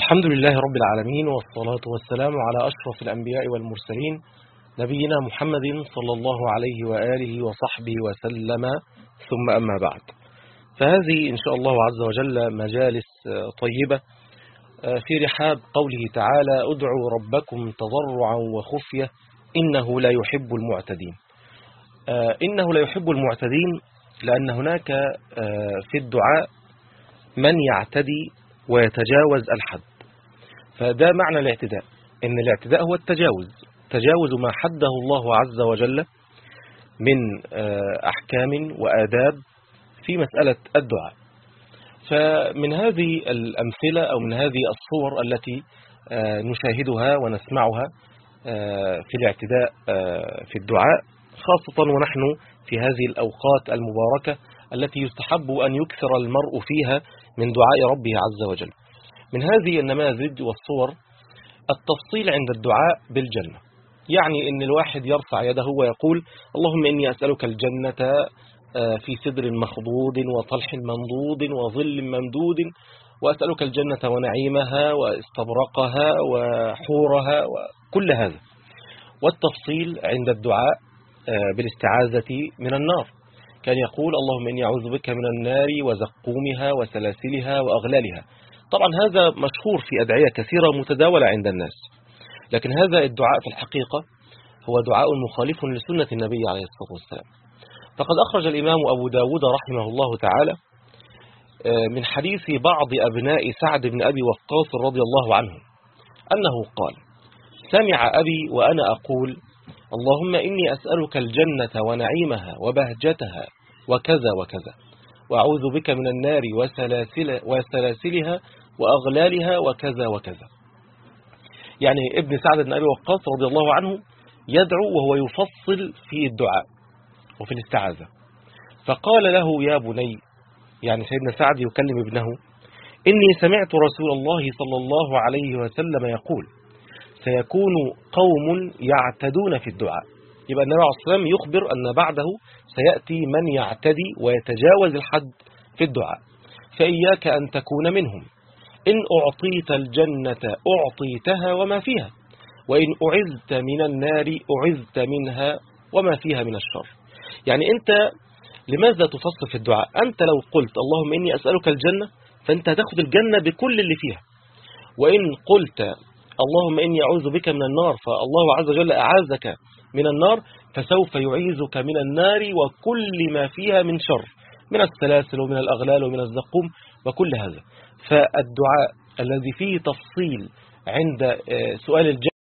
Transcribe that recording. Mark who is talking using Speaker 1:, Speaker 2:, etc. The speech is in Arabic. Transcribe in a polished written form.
Speaker 1: الحمد لله رب العالمين، والصلاة والسلام على أشرف الأنبياء والمرسلين نبينا محمد صلى الله عليه وآله وصحبه وسلم، ثم أما بعد. فهذه إن شاء الله عز وجل مجالس طيبة في رحاب قوله تعالى: ادعوا ربكم تضرعا وخفية إنه لا يحب المعتدين. إنه لا يحب المعتدين لأن هناك في الدعاء من يعتدي ويتجاوز الحد. فده معنى الاعتداء، إن الاعتداء هو تجاوز ما حده الله عز وجل من أحكام وآداب في مسألة الدعاء. فمن هذه الأمثلة أو من هذه الصور التي نشاهدها ونسمعها في الاعتداء في الدعاء، خاصة ونحن في هذه الأوقات المباركة التي يستحب أن يكثر المرء فيها من دعاء ربه عز وجل. من هذه النماذج والصور التفصيل عند الدعاء بالجنة، يعني إن الواحد يرفع يده ويقول: اللهم إني أسألك الجنة في سدر مخضود وطلح منضود وظل ممدود، وأسألك الجنة ونعيمها واستبرقها وحورها وكل هذا. والتفصيل عند الدعاء بالاستعاذة من النار، كان يقول: اللهم إني أعوذ بك من النار وزقومها وسلاسلها وأغلالها. طبعا هذا مشهور في أدعية كثيرة متداولة عند الناس، لكن هذا الدعاء في الحقيقة هو دعاء مخالف لسنة النبي عليه الصلاة والسلام. فقد أخرج الإمام أبو داود رحمه الله تعالى من حديث بعض أبناء سعد بن أبي وقاص رضي الله عنه أنه قال: سمع أبي وأنا أقول: اللهم إني أسألك الجنة ونعيمها وبهجتها وكذا وكذا، وأعوذ بك من النار وسلاسلها وأغلالها وكذا وكذا. يعني ابن سعد بن أبي وقاص رضي الله عنه يدعو وهو يفصل في الدعاء وفي الاستعاذة. فقال له: يا بني، يعني سيدنا سعد يكلم ابنه: إني سمعت رسول الله صلى الله عليه وسلم يقول: سيكون قوم يعتدون في الدعاء. يبقى النبي عليه الصلاة والسلام يخبر أن بعده سيأتي من يعتدي ويتجاوز الحد في الدعاء، فإياك أن تكون منهم. إن أعطيت الجنة أعطيتها وما فيها، وإن أعذت من النار أعذت منها وما فيها من الشر. يعني أنت لماذا تفصل في الدعاء؟ أنت لو قلت اللهم إني أسألك الجنة فأنت هتاخد الجنة بكل اللي فيها، وإن قلت اللهم إني أعوذ بك من النار فالله عز وجل أعاذك من النار، فسوف يعيذك من النار وكل ما فيها من شر، من السلاسل ومن الأغلال ومن الزقوم وكل هذا. فالدعاء الذي فيه تفصيل عند سؤال الجنة